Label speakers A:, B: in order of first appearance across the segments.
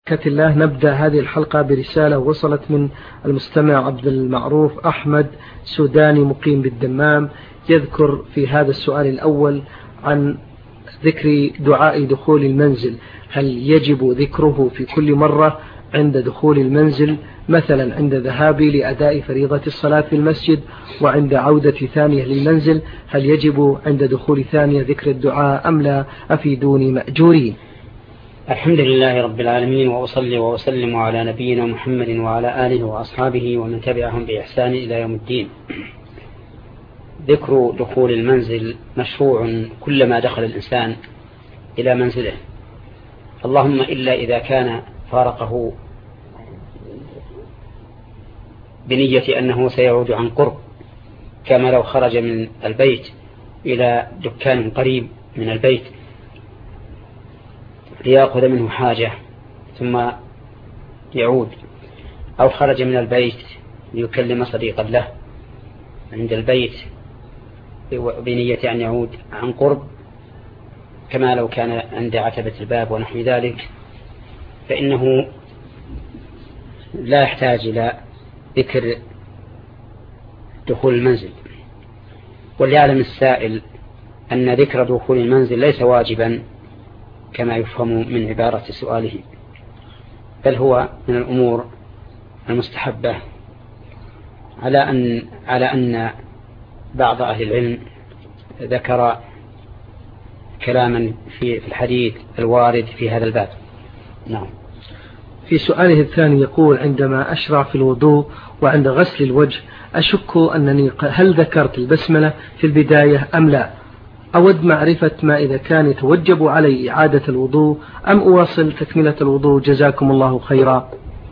A: بركة الله نبدأ هذه الحلقة برسالة وصلت من المستمع عبد المعروف أحمد سوداني مقيم بالدمام، يذكر في هذا السؤال الأول عن ذكر دعاء دخول المنزل، هل يجب ذكره في كل مرة عند دخول المنزل، مثلا عند ذهابي لأداء فريضة الصلاة في المسجد وعند عودة ثانية للمنزل، هل يجب عند دخول ثانية ذكر الدعاء أم لا؟ أفيدوني مأجورين.
B: الحمد لله رب العالمين، وأصلي وأسلم على نبينا محمد وعلى آله وأصحابه ومن تبعهم بإحسان إلى يوم الدين. ذكر دخول المنزل مشروع كلما دخل الإنسان إلى منزله، اللهم إلا إذا كان فارقه بنية أنه سيعود عن قرب، كما لو خرج من البيت إلى دكان قريب من البيت ليأخذ منه حاجة ثم يعود، أو خرج من البيت ليكلم صديقا له عند البيت بنية أن يعود عن قرب، كما لو كان عند عتبة الباب ونحو ذلك، فإنه لا يحتاج إلى ذكر دخول المنزل. وليعلم السائل أن ذكر دخول المنزل ليس واجبا كما يفهم من عبارة سؤاله، بل هو من الأمور المستحبة، على أن بعض أهل العلم ذكر كلاما في الحديث الوارد في هذا الباب. نعم.
A: في سؤاله الثاني يقول: عندما أشرع في الوضوء وعند غسل الوجه أشك أنني هل ذكرت البسملة في البداية أم لا؟ أود معرفة ما إذا كان يتوجب علي إعادة الوضوء أم أواصل تكملة الوضوء، جزاكم الله خيرا.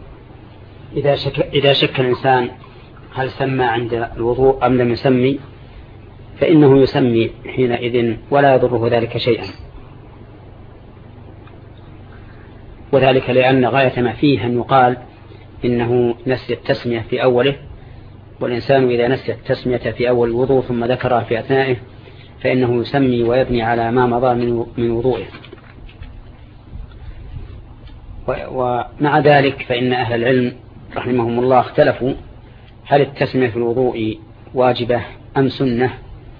B: إذا شك الإنسان هل سمى عند الوضوء أم لم يسمي، فإنه يسمي حينئذ ولا يضره ذلك شيئا، وذلك لأن غاية ما فيه أن يقال إنه نسي التسمية في أوله، والإنسان إذا نسي التسمية في أول الوضوء ثم ذكرها في أثنائه فإنه يسمي ويبني على ما مضى من وضوءه. ومع ذلك فإن أهل العلم رحمهم الله اختلفوا هل التسمية في الوضوء واجبة أم سنة،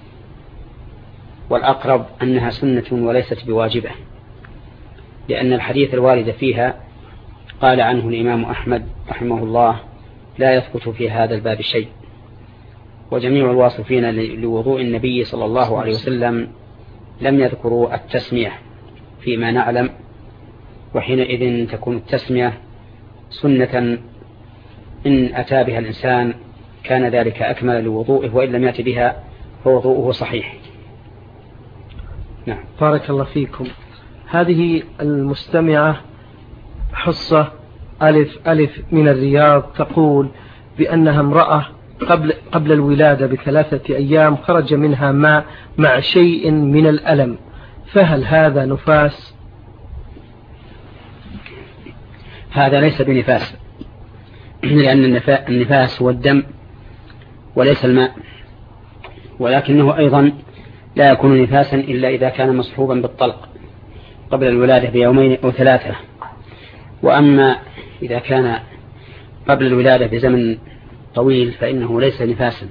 B: والأقرب أنها سنة وليست بواجبة، لأن الحديث الوارد فيها قال عنه الإمام أحمد رحمه الله لا يثبت في هذا الباب شيء، وجميع الواصفين لوضوء النبي صلى الله عليه وسلم لم يذكروا التسمية فيما نعلم، وحينئذ تكون التسمية سنة إن أتى بها الإنسان كان ذلك أكمل لوضوءه، وإن لم يأتي بها فوضوءه صحيح.
A: نعم. بارك الله فيكم. هذه المستمعة حصة ألف من الرياض تقول بأنها امرأة قبل الولادة ب3 أيام خرج منها ماء مع شيء من الألم، فهل هذا نفاس؟
B: هذا ليس بنفاس، لأن النفاس هو الدم وليس الماء، ولكنه أيضا لا يكون نفاسا إلا إذا كان مصحوبا بالطلق قبل الولادة ب2 أو 3، وأما إذا كان قبل الولادة بزمن طويل فإنه ليس نفاسا.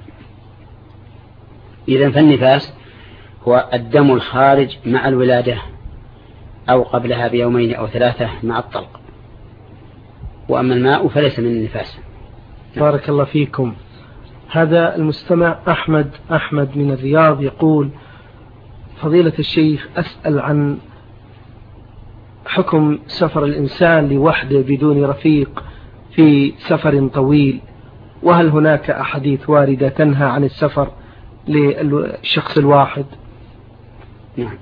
B: إذن فالنفاس هو الدم الخارج مع الولادة أو قبلها ب2 أو 3 مع الطلق، وأما الماء فليس من النفاس.
A: بارك الله فيكم. هذا المستمع أحمد من الرياض يقول: فضيلة الشيخ، أسأل عن حكم سفر الإنسان لوحده بدون رفيق في سفر طويل، وهل هناك أحاديث واردة تنهى عن السفر للشخص الواحد؟
B: نعم.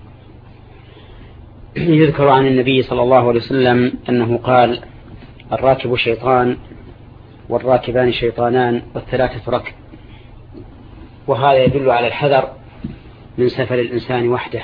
B: يذكر عن النبي صلى الله عليه وسلم أنه قال: الراكب شيطان والراكبان شيطانان والثلاثة ركب، وهذا يدل على الحذر من سفر الإنسان وحده،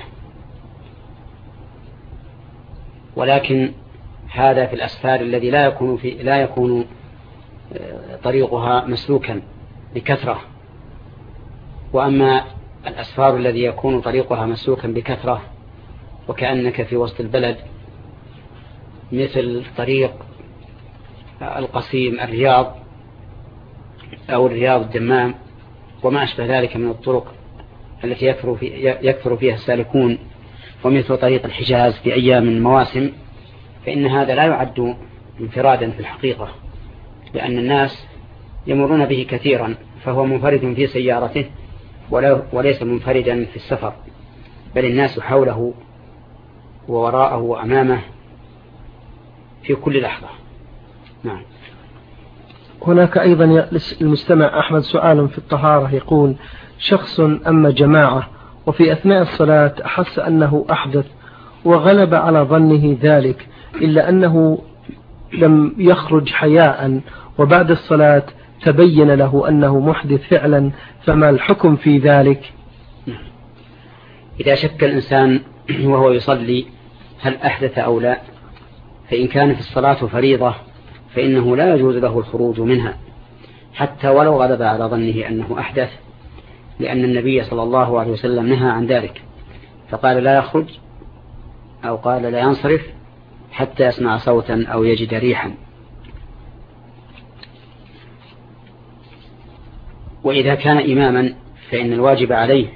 B: ولكن هذا في الأسفار الذي لا يكون طريقها مسلوكا بكثرة، وأما الأسفار الذي يكون طريقها مسلوكا بكثرة وكأنك في وسط البلد مثل طريق القصيم الرياض أو الرياض الدمام وما أشبه ذلك من الطرق التي يكثر فيها السالكون، ومثل طريق الحجاز في أيام المواسم، فإن هذا لا يعد انفرادا في الحقيقة، لأن الناس يمرون به كثيرا، فهو منفرد في سيارته وليس منفردا في السفر، بل الناس حوله ووراءه وأمامه في كل لحظة. نعم.
A: هناك أيضا المستمع أحمد سؤال في الطهارة، يقول: شخص أما جماعة وفي أثناء الصلاة أحس أنه أحدث وغلب على ظنه ذلك، إلا أنه لم يخرج حياء، وبعد الصلاة تبين له أنه محدث فعلا، فما الحكم في ذلك؟
B: إذا شك الإنسان وهو يصلي هل أحدث أو لا، فإن كانت الصلاة فريضة فإنه لا يجوز له الخروج منها حتى ولو غلب على ظنه أنه أحدث، لأن النبي صلى الله عليه وسلم نهى عن ذلك، فقال لا يخرج أو قال لا ينصرف حتى يسمع صوتا أو يجد ريحا. وإذا كان إماما فإن الواجب عليه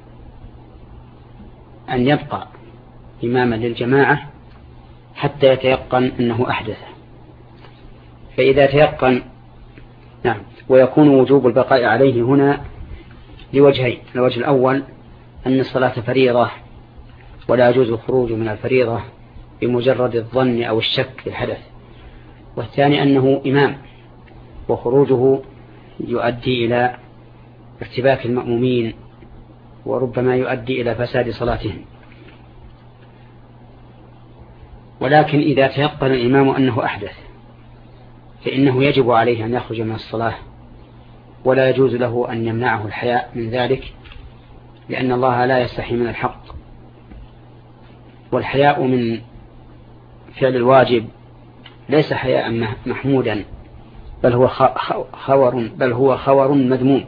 B: أن يبقى إماما للجماعة حتى يتيقن أنه أحدث، فإذا تيقن نعم. ويكون وجوب البقاء عليه هنا لوجهين: الوجه الأول أن الصلاة فريضة ولا يجوز الخروج من الفريضة بمجرد الظن أو الشك في الحدث، والثاني أنه إمام وخروجه يؤدي إلى ارتباك المأمومين وربما يؤدي إلى فساد صلاتهم. ولكن إذا تيقن الإمام أنه أحدث فإنه يجب عليه أن يخرج من الصلاة، ولا يجوز له أن يمنعه الحياء من ذلك، لأن الله لا يستحي من الحق، والحياء من فعل الواجب ليس حياء محمودا، بل هو خور مذموم.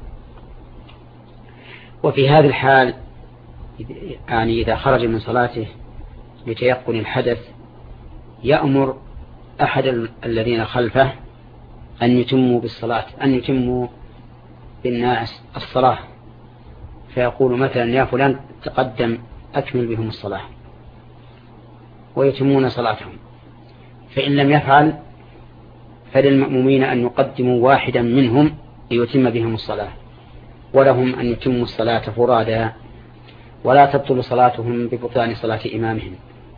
B: وفي هذه الحال يعني إذا خرج من صلاته لتيقن الحدث يأمر أحد الذين خلفه أن يتموا بالناس الصلاة، فيقول مثلا: يا فلان تقدم أكمل بهم الصلاة، ويتمون صلاتهم. فإن لم يفعل فللمأمومين أن يقدموا واحدا منهم ليتم بهم الصلاة، ولهم أن يتموا الصلاة فرادا، ولا تبطل صلاتهم ببطلان صلاة إمامهم.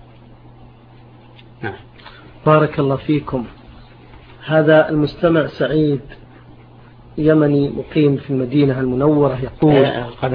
B: نعم.
A: بارك الله فيكم. هذا المستمع سعيد يمني مقيم في المدينة المنورة يقول: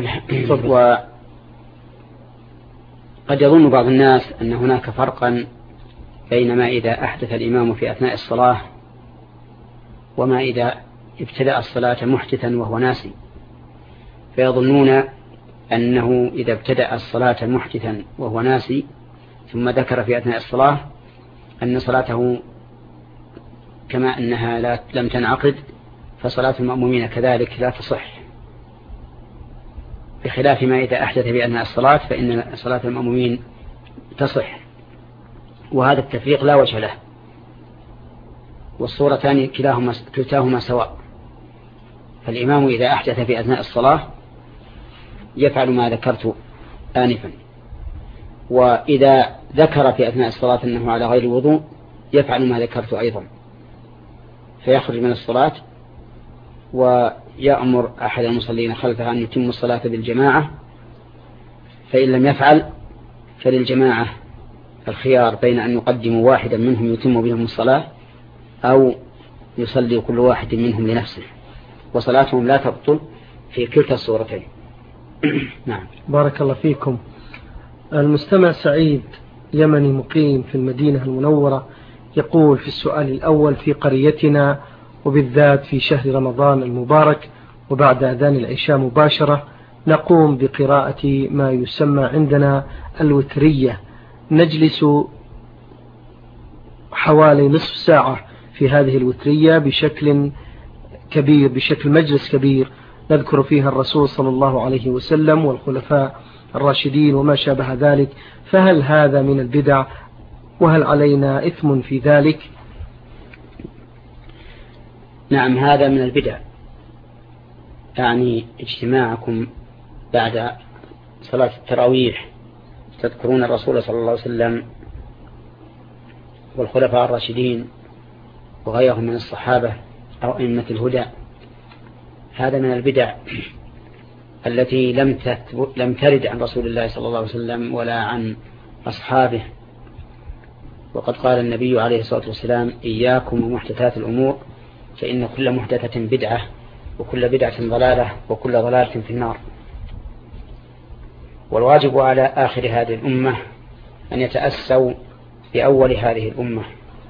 B: قد يظن بعض الناس أن هناك فرقا بين ما إذا أحدث الإمام في أثناء الصلاة وما إذا ابتدأ الصلاة محدثا وهو ناسي، فيظنون أنه إذا ابتدأ الصلاة محدثا وهو ناسي ثم ذكر في أثناء الصلاة أن صلاته كما أنها لم تنعقد، فصلاة المأمومين كذلك لا تصح، بخلاف ما إذا أحدث في أثناء الصلاة فإن صلاة المأمومين تصح. وهذا التفريق لا وجه له، والصورتان كلتاهما سواء. فالإمام إذا أحدث في أثناء الصلاة يفعل ما ذكرت آنفا، وإذا ذكر في أثناء الصلاة أنه على غير وضوء يفعل ما ذكرت أيضا، فيخرج من الصلاة ويأمر أحد المصلين خلفه أن يتم الصلاة بالجماعة، فإن لم يفعل فللجماعة الخيار بين أن يقدموا واحدا منهم يتم بهم الصلاة أو يصلي كل واحد منهم لنفسه، وصلاتهم لا تبطل في كلتا الصورتين. نعم.
A: بارك الله فيكم. المستمع سعيد يمني مقيم في المدينة المنورة يقول في السؤال الأول: في قريتنا وبالذات في شهر رمضان المبارك وبعد أذان العشاء مباشرة نقوم بقراءة ما يسمى عندنا الوترية، نجلس حوالي نصف ساعة في هذه الوترية بشكل كبير، بشكل مجلس كبير نذكر فيها الرسول صلى الله عليه وسلم والخلفاء الراشدين وما شابه ذلك، فهل هذا من البدع وهل علينا إثم في ذلك؟
B: نعم، هذا من البدع، يعني اجتماعكم بعد صلاة التراويح تذكرون الرسول صلى الله عليه وسلم والخلفاء الراشدين وغيرهم من الصحابة أو أئمة الهدى، هذا من البدع التي لم ترد عن رسول الله صلى الله عليه وسلم ولا عن أصحابه. وقد قال النبي عليه الصلاة والسلام: إياكم ومحدثات الأمور فإن كل محدثة بدعة وكل بدعة ضلالة وكل ضلالة في النار. والواجب على آخر هذه الأمة أن يتأسوا بأول هذه الأمة،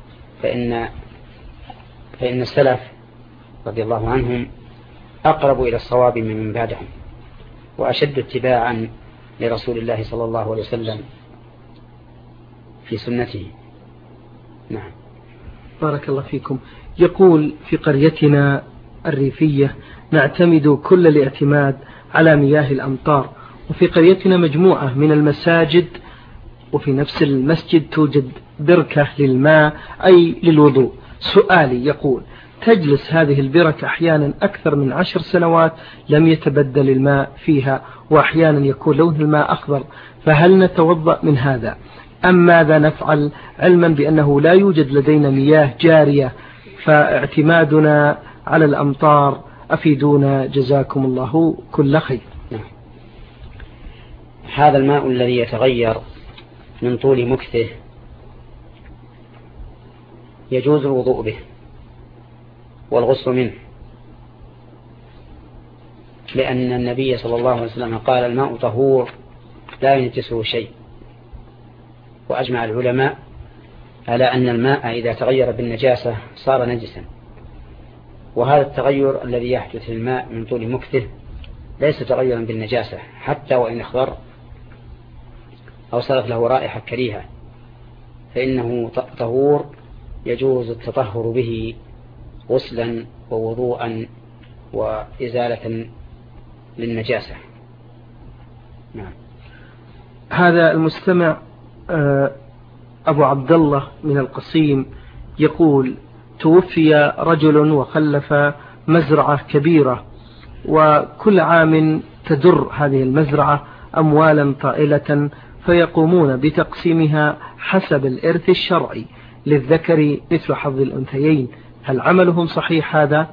B: فإن السلف رضي الله عنهم أقرب إلى الصواب من بعدهم وأشد اتباعا لرسول الله صلى الله عليه وسلم في سنته. نعم.
A: بارك الله فيكم. يقول: في قريتنا الريفية نعتمد كل الاعتماد على مياه الأمطار، وفي قريتنا مجموعة من المساجد، وفي نفس المسجد توجد بركة للماء أي للوضوء. سؤالي يقول: تجلس هذه البركة أحيانا أكثر من 10 سنوات لم يتبدل الماء فيها، وأحيانا يكون لون الماء أخضر، فهل نتوضأ من هذا أم ماذا نفعل، علما بأنه لا يوجد لدينا مياه جارية فاعتمادنا على الأمطار؟ أفيدونا جزاكم الله كل خير.
B: هذا الماء الذي يتغير من طول مكثه يجوز الوضوء به والغسل منه، لأن النبي صلى الله عليه وسلم قال: الماء طهور لا ينجسه شيء. وأجمع العلماء على أن الماء إذا تغير بالنجاسة صار نجسا، وهذا التغير الذي يحدث للماء من طول مكثه ليس تغيرا بالنجاسة حتى وإن اخضر أو صارت له رائحة كريهة، فإنه طهور يجوز التطهر به غسلا ووضوءا وإزالة للنجاسة. نعم.
A: هذا المستمع أبو عبد الله من القصيم يقول: توفي رجل وخلف مزرعة كبيرة، وكل عام تدر هذه المزرعة أموالا طائلة، فيقومون بتقسيمها حسب الإرث الشرعي للذكر مثل حظ الأنثيين، هل عملهم صحيح هذا؟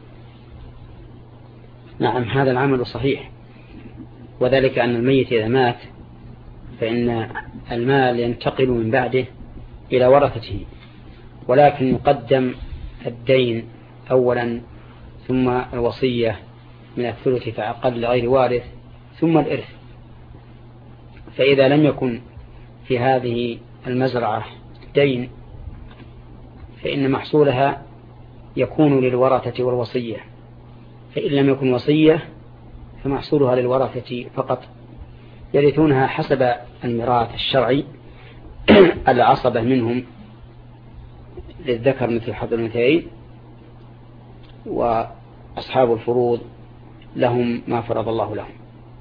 B: نعم، هذا العمل صحيح، وذلك أن الميت إذا مات فإن المال ينتقل من بعده إلى ورثته، ولكن يقدم الدين أولا ثم الوصية من الثلث فأقل لغير وارث ثم الإرث. فإذا لم يكن في هذه المزرعة دين فإن محصولها يكون للورثة والوصية، فإن لم يكن وصية فمحصولها للورثة فقط، يرثونها حسب الميراث الشرعي. العصبة منهم للذكر مثل حظ الأنثيين، وأصحاب الفروض لهم ما فرض الله لهم.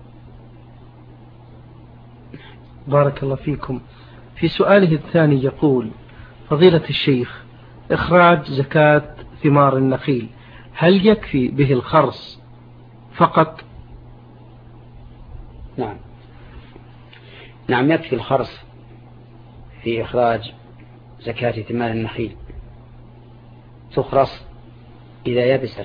A: بارك الله فيكم. في سؤاله الثاني يقول: فضيلة الشيخ، إخراج زكاة ثمار النخيل هل يكفي به الخرص فقط؟
B: نعم، يكفي الخرص في إخراج زكاة ثمار النخيل. تخرص إذا يبست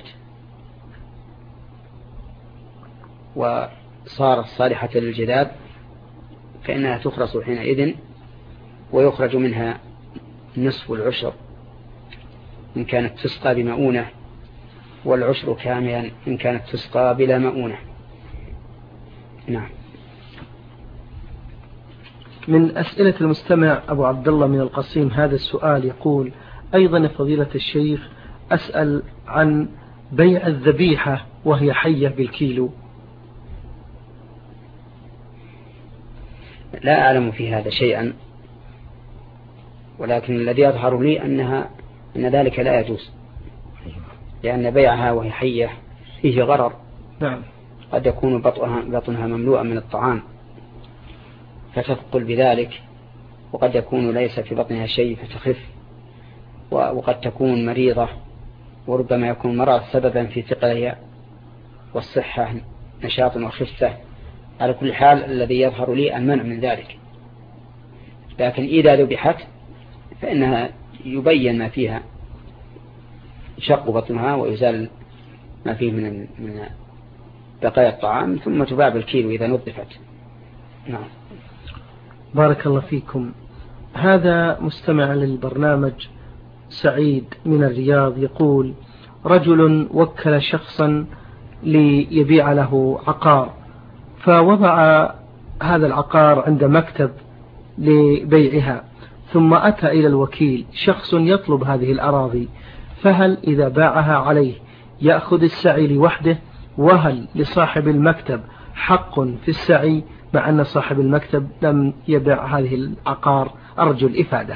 B: وصارت صالحة للجذاب فإنها تخرص حينئذ، ويخرج منها نصف العشر إن كانت تسقى بمؤونة، والعشر كاملا إن كانت تسقى بلا مؤونة. نعم.
A: من أسئلة المستمع أبو عبد الله من القصيم هذا السؤال يقول: أيضا فضيلة الشيخ، أسأل عن بيع الذبيحة وهي حية بالكيلو.
B: لا أعلم في هذا شيئا، ولكن الذي يظهر لي أن ذلك لا يجوز، لأن بيعها وهي حية فيه غرر.
A: نعم.
B: قد يكون بطنها مملوءا من الطعام فتثقل بذلك، وقد يكون ليس في بطنها شيء فتخف، وقد تكون مريضة وربما يكون مرض سببا في ثقلها، والصحة نشاط وخفة. على كل حال الذي يظهر لي المنع من ذلك، لكن إذا ذبحت فإنها يبين ما فيها، يشق بطنها ويزال ما فيه من بقايا الطعام، ثم تباع بالكيلو إذا نظفت. نعم.
A: بارك الله فيكم. هذا مستمع للبرنامج سعيد من الرياض يقول: رجل وكل شخصا ليبيع له عقار، فوضع هذا العقار عند مكتب لبيعها، ثم أتى إلى الوكيل شخص يطلب هذه الأراضي، فهل إذا باعها عليه يأخذ السعي لوحده؟ وهل لصاحب المكتب حق في السعي مع أن صاحب المكتب لم يبيع هذه العقار؟ أرجو الإفادة.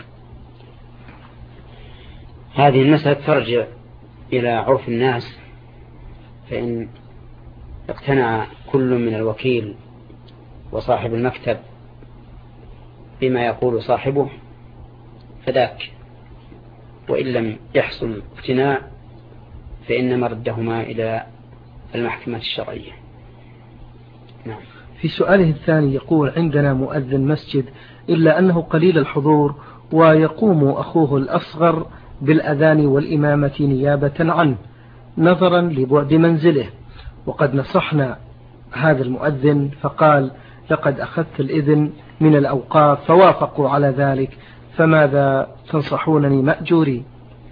B: هذه المسألة ترجع إلى عرف الناس، فإن اقتنع كل من الوكيل وصاحب المكتب بما يقول صاحبه فذاك، وإن لم يحصل اقتناع فإن مردهما إلى المحكمة الشرعية. نعم.
A: في سؤاله الثاني يقول: عندنا مؤذن مسجد إلا أنه قليل الحضور، ويقوم أخوه الأصغر بالأذان والإمامة نيابة عنه نظرا لبعد منزله، وقد نصحنا هذا المؤذن فقال: لقد أخذت الإذن من الأوقاف فوافقوا على ذلك، فماذا تنصحونني مأجوري؟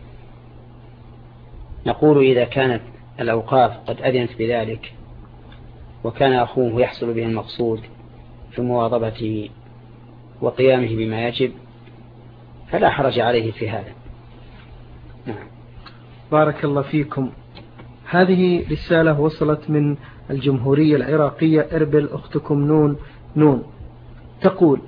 B: نقول: إذا كانت الأوقاف قد أذنت بذلك وكان أخوه يحصل به المقصود في مواظبته وقيامه بما يجب فلا حرج عليه في هذا. نعم.
A: بارك الله فيكم. هذه رسالة وصلت من الجمهورية العراقية، إربل، أختكم نون تقول: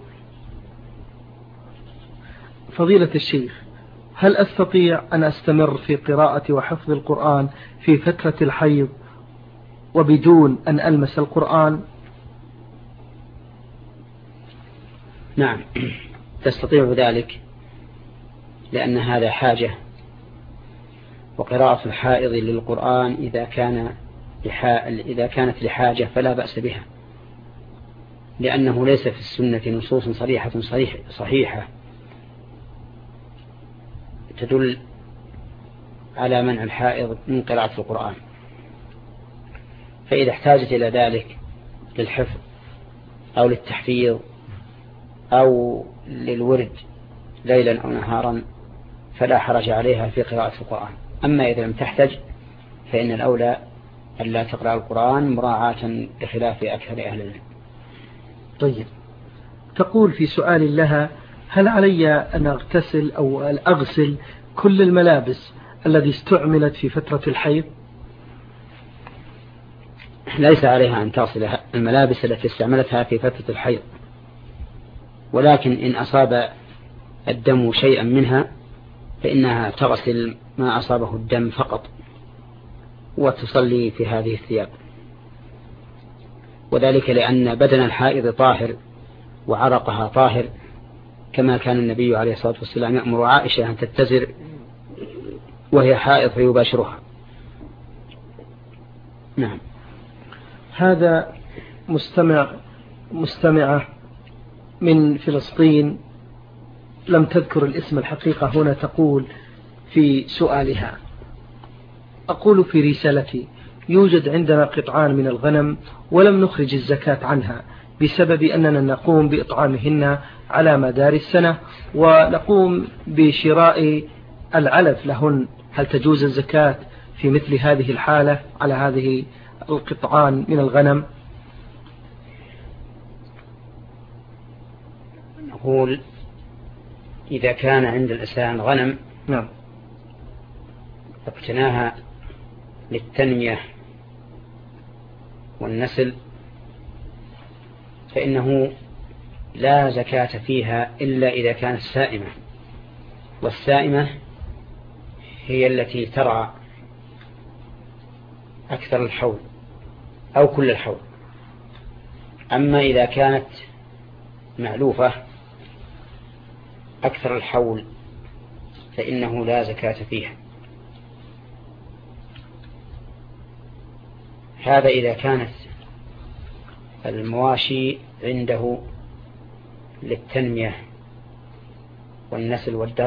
A: فضيلة الشيخ، هل أستطيع أن أستمر في قراءة وحفظ القرآن في فترة الحيض وبدون أن ألمس القرآن؟
B: نعم، تستطيع ذلك، لأن هذا حاجة، وقراءة الحائض للقرآن إذا كانت لحاجة فلا بأس بها، لأنه ليس في السنة نصوص صحيحة تدل على منع الحائض من قراءة القرآن، فإذا احتاجت إلى ذلك للحفظ أو للتحفيظ أو للورد ليلا أو نهارا فلا حرج عليها في قراءة القرآن. أما إذا لم تحتج فإن الأولى أن لا تقرأ القرآن مراعاة بخلاف أكثر أهل العلم.
A: طيب، تقول في سؤال لها: هل علي أن أغتسل أو أغسل كل الملابس التي استعملت في فترة الحيض؟
B: ليس عليها أن تغسل الملابس التي استعملتها في فترة الحيض، ولكن إن أصاب الدم شيئا منها فإنها تغسل ما أصابه الدم فقط وتصلي في هذه الثياب، وذلك لأن بدن الحائض طاهر وعرقها طاهر، كما كان النبي عليه الصلاة والسلام يأمر عائشة أن تتزر وهي حائض فيباشرها. نعم.
A: هذا مستمعة من فلسطين لم تذكر الاسم الحقيقة هنا، تقول في سؤالها: أقول في رسالتي: يوجد عندنا قطعان من الغنم ولم نخرج الزكاة عنها بسبب أننا نقوم بإطعامهن على مدار السنة ونقوم بشراء العلف لهن، هل تجوز الزكاة في مثل هذه الحالة على هذه القطعان من الغنم؟
B: نقول: إذا كان عند الإنسان غنم
A: نعم
B: اقتناها للتنمية والنسل فإنه لا زكاة فيها إلا إذا كانت سائمة، والسائمة هي التي ترعى أكثر الحول أو كل الحول. أما إذا كانت معلوفة أكثر الحول فإنه لا زكاة فيها. هذا إذا كانت المواشي عنده للتنمية والنسل والدر.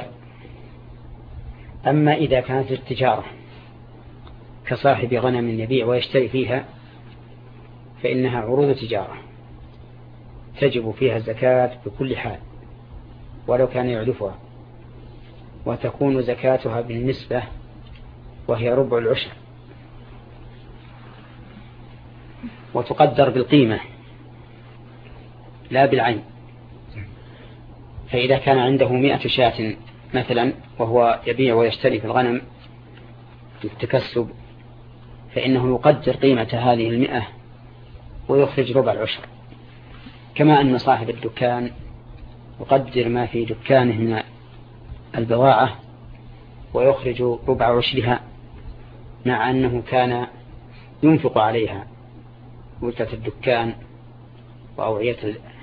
B: أما إذا كانت التجارة كصاحب غنم يبيع ويشتري فيها فإنها عروض تجارة تجب فيها الزكاة بكل حال ولو كان يعرفها، وتكون زكاتها بالنسبة وهي ربع العشر، وتقدر بالقيمة لا بالعين. فإذا كان عنده 100 شاة مثلا وهو يبيع ويشتري في الغنم للتكسب فإنه يقدر قيمة هذه 100 ويخرج ربع العشر، كما أن صاحب الدكان يقدر ما في دكانه من البضاعة ويخرج ربع عشرها، مع أنه كان ينفق عليها مدة الدكان وأوعية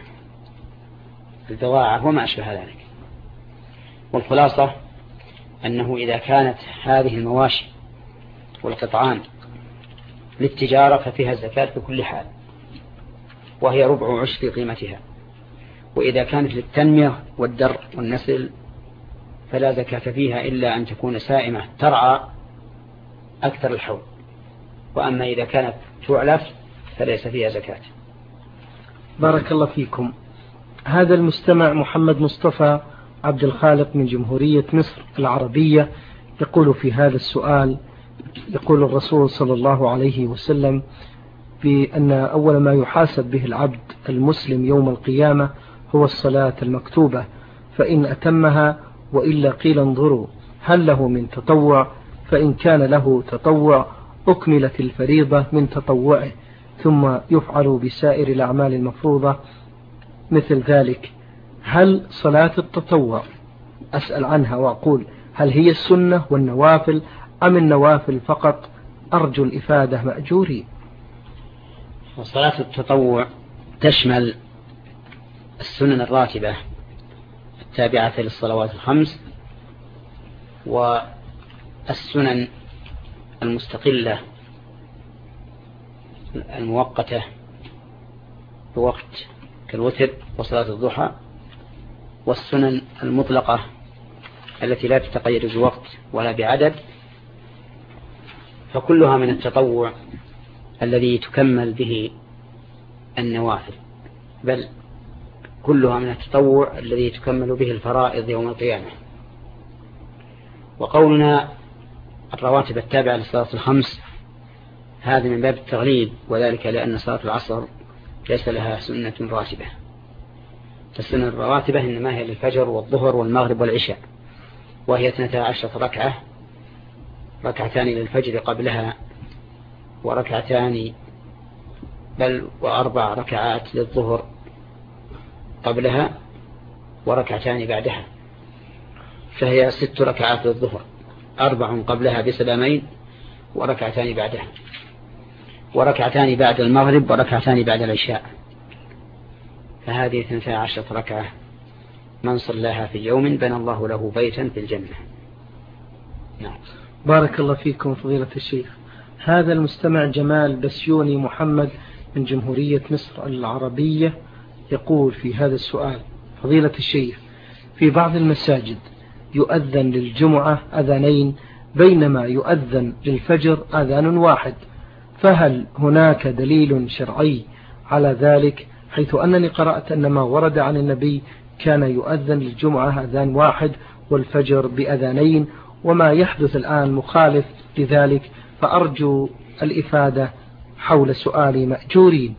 B: البضاعة وما أشبه ذلك. والخلاصة أنه إذا كانت هذه المواشي والقطعان للتجارة ففيها الزكاة بكل حال وهي ربع عشر قيمتها، وإذا كانت للتنمية والدر والنسل فلا زكاة فيها إلا أن تكون سائمة ترعى أكثر الحول، وأما إذا كانت تعلف فليس فيها زكاة.
A: بارك الله فيكم. هذا المستمع محمد مصطفى عبد الخالق من جمهورية مصر العربية يقول في هذا السؤال: يقول الرسول صلى الله عليه وسلم بأن أول ما يحاسب به العبد المسلم يوم القيامة هو الصلاة المكتوبة، فإن أتمها وإلا قيل انظروا هل له من تطوع، فإن كان له تطوع أكملت الفريضة من تطوعه، ثم يفعل بسائر الأعمال المفروضة مثل ذلك. هل صلاة التطوع أسأل عنها وأقول هل هي السنة والنوافل أم النوافل فقط؟ أرجو الإفادة مأجوري.
B: وصلاة التطوع تشمل السنن الراتبة التابعة للصلوات الخمس والسنن المستقلة المؤقتة بوقت كالوتر وصلاة الضحى، والسنن المطلقة التي لا تتقيد بوقت ولا بعدد، فكلها من التطوع الذي تكمل به النوافل، بل كلها من التطوع الذي تكمل به الفرائض يوم القيامة. وقولنا الرواتب التابعة للصلاة الخمس هذا من باب التغليب، وذلك لأن صلاة العصر ليس لها سنة راتبة، فالسنة الرواتبة إنما هي للفجر والظهر والمغرب والعشاء، وهي 12 ركعة، ركعتان للفجر قبلها وركعتان و4 ركعات للظهر قبلها وركعتان بعدها، فهي 6 ركعات للظهر، 4 قبلها بسلامين وركعتان بعدها، وركعتان بعد المغرب وركعتان بعد العشاء، فهذه 12 ركعة من صلاها في يوم بنى الله له بيتا في الجنة. نعم.
A: بارك الله فيكم فضيلة الشيخ. هذا المستمع جمال بسيوني محمد من جمهورية مصر العربية يقول في هذا السؤال: فضيلة الشيخ، في بعض المساجد يؤذن للجمعة أذانين بينما يؤذن للفجر أذان واحد، فهل هناك دليل شرعي على ذلك؟ حيث أنني قرأت أن ما ورد عن النبي كان يؤذن للجمعة أذان واحد والفجر بأذانين، وما يحدث الآن مخالف لذلك، فأرجو الإفادة حول سؤالي مأجورين.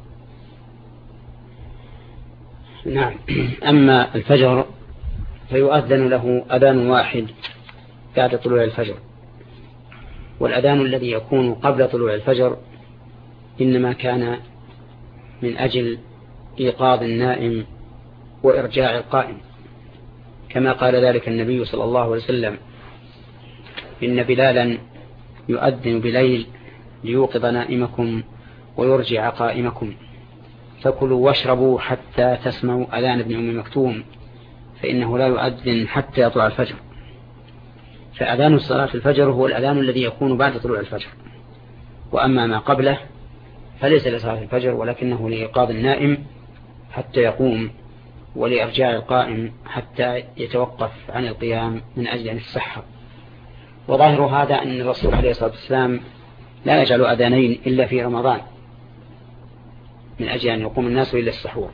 B: نعم. أما الفجر فيؤذن له أذان واحد بعد طلوع الفجر، والأذان الذي يكون قبل طلوع الفجر إنما كان من أجل إيقاظ النائم وإرجاع القائم، كما قال ذلك النبي صلى الله عليه وسلم: إن بلالا يؤذن بليل ليوقظ نائمكم ويرجع قائمكم، فكلوا واشربوا حتى تسمعوا أذان ابن أم مكتوم، فإنه لا يؤذن حتى يطلع الفجر، فأذان الصلاة الفجر هو الأذان الذي يكون بعد طلوع الفجر، وأما ما قبله فليس لصلاة الفجر ولكنه لإيقاظ النائم حتى يقوم، ولإرجاع القائم حتى يتوقف عن القيام من أجل أن يتسحر. وظاهر هذا أن الرسول عليه الصلاة والسلام لا يجعل أذانين إلا في رمضان من أجل أن يقوم الناس إلى السحور.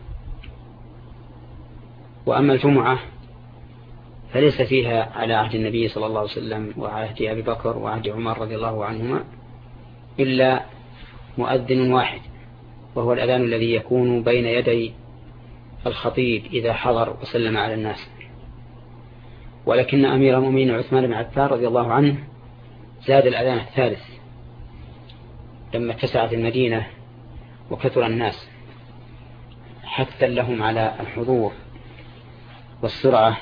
B: وأما الجمعة فليس فيها على عهد النبي صلى الله عليه وسلم وعهد أبي بكر وعهد عمر رضي الله عنهما إلا مؤذن واحد، وهو الأذان الذي يكون بين يدي الخطيب إذا حضر وسلم على الناس. ولكن أمير المؤمنين عثمان بن عفان رضي الله عنه زاد الأذان الثالث لما اتسعت المدينة وكثر الناس، حثا لهم على الحضور والسرعة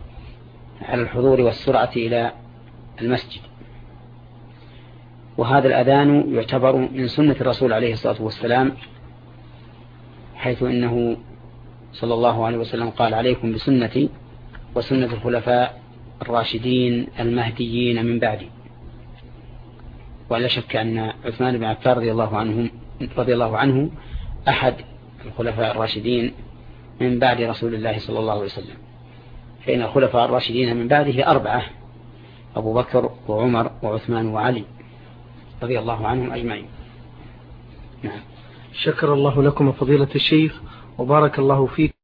B: إلى المسجد. وهذا الأذان يعتبر من سنة الرسول عليه الصلاة والسلام، حيث إنه صلى الله عليه وسلم قال: عليكم بسنتي وسنة الخلفاء الراشدين المهديين من بعدي. ولا شك أن عثمان بن عفان رضي الله عنه أحد الخلفاء الراشدين من بعد رسول الله صلى الله عليه وسلم، فإن الخلفاء الراشدين من بعده 4: أبو بكر وعمر وعثمان وعلي رضي الله عنهم أجمعين. نعم.
A: شكر الله لكم فضيلة الشيخ وبارك الله فيك.